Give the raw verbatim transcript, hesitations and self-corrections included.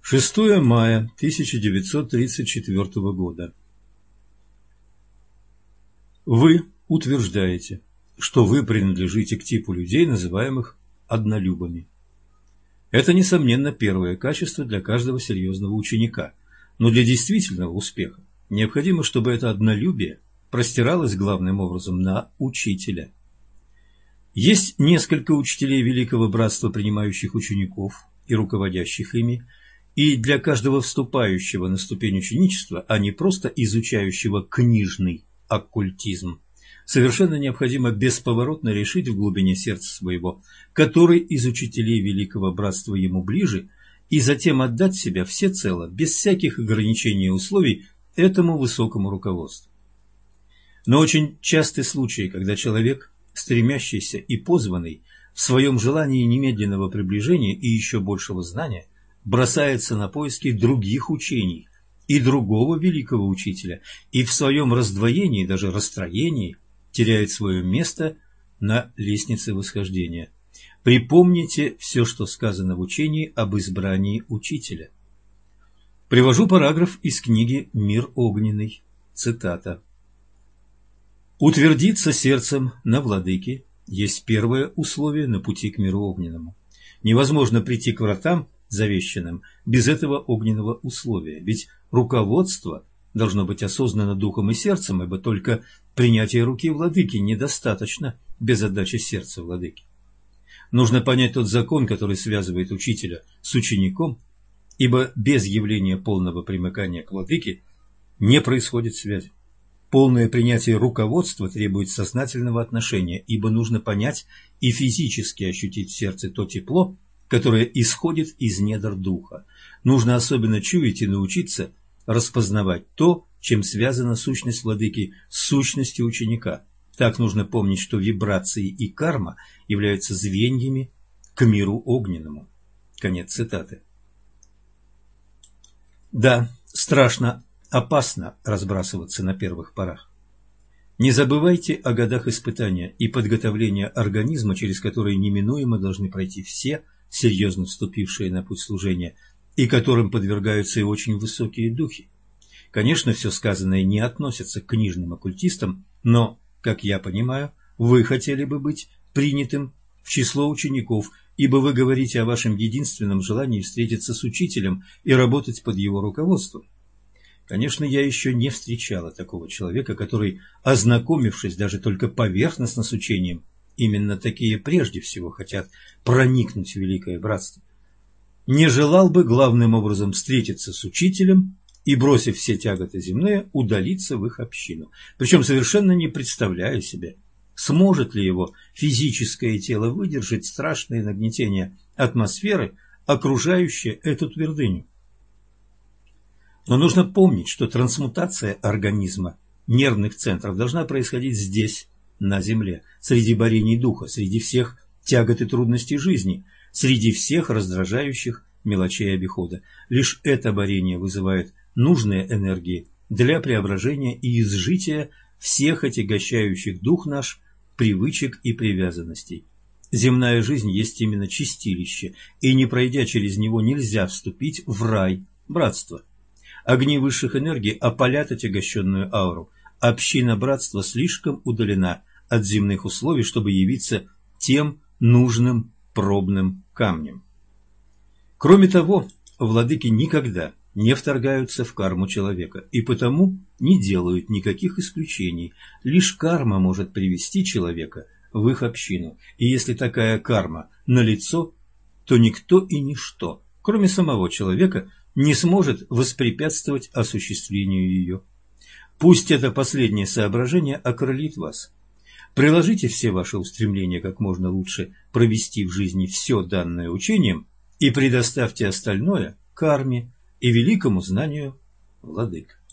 шестое мая тысяча девятьсот тридцать четвёртого года. Вы утверждаете, что вы принадлежите к типу людей, называемых однолюбами. Это, несомненно, первое качество для каждого серьезного ученика, но для действительного успеха необходимо, чтобы это однолюбие простиралось главным образом на учителя. Есть несколько учителей Великого Братства, принимающих учеников и руководящих ими, и для каждого вступающего на ступень ученичества, а не просто изучающего книжный оккультизм, совершенно необходимо бесповоротно решить в глубине сердца своего, который из учителей Великого Братства ему ближе, и затем отдать себя всецело, без всяких ограничений и условий, этому высокому руководству. Но очень часты случаи, когда человек, стремящийся и позванный в своем желании немедленного приближения и еще большего знания, бросается на поиски других учений и другого великого учителя, и в своем раздвоении, даже расстроении, теряет свое место на лестнице восхождения. Припомните все, что сказано в учении об избрании учителя. Привожу параграф из книги «Мир огненный». Цитата. «Утвердиться сердцем на владыке есть первое условие на пути к миру огненному. Невозможно прийти к вратам завещанным без этого огненного условия, ведь руководство должно быть осознанно духом и сердцем, ибо только принятие руки владыки недостаточно без отдачи сердца владыки. Нужно понять тот закон, который связывает учителя с учеником, ибо без явления полного примыкания к владыке не происходит связи. Полное принятие руководства требует сознательного отношения, ибо нужно понять и физически ощутить в сердце то тепло, которое исходит из недр духа. Нужно особенно чуять и научиться распознавать то, чем связана сущность владыки с сущностью ученика. Так нужно помнить, что вибрации и карма являются звеньями к миру огненному». Конец цитаты. Да, страшно, опасно разбрасываться на первых порах. Не забывайте о годах испытания и подготовления организма, через которые неминуемо должны пройти все, серьезно вступившие на путь служения, и которым подвергаются и очень высокие духи. Конечно, все сказанное не относится к книжным оккультистам, но, как я понимаю, вы хотели бы быть принятым в число учеников, ибо вы говорите о вашем единственном желании встретиться с учителем и работать под его руководством. Конечно, я еще не встречала такого человека, который, ознакомившись даже только поверхностно с учением, именно такие прежде всего хотят проникнуть в Великое Братство, не желал бы главным образом встретиться с учителем и, бросив все тяготы земные, удалиться в их общину. Причем совершенно не представляя себе, сможет ли его физическое тело выдержать страшное нагнетение атмосферы, окружающей эту твердыню. Но нужно помнить, что трансмутация организма, нервных центров должна происходить здесь, на Земле, среди борений духа, среди всех тягот и трудностей жизни, среди всех раздражающих мелочей обихода. Лишь это борение вызывает нужные энергии для преображения и изжития всех отягощающих дух наш привычек и привязанностей. Земная жизнь есть именно чистилище, и не пройдя через него нельзя вступить в рай братства. Огни высших энергий опалят отягощенную ауру. Община братства слишком удалена от земных условий, чтобы явиться тем нужным пробным камнем. Кроме того, владыки никогда не вторгаются в карму человека и потому не делают никаких исключений. Лишь карма может привести человека в их общину, и если такая карма налицо, то никто и ничто, кроме самого человека, не сможет воспрепятствовать осуществлению ее. Пусть это последнее соображение окрылит вас. Приложите все ваши устремления как можно лучше провести в жизни все данное учением и предоставьте остальное карме и великому знанию владык.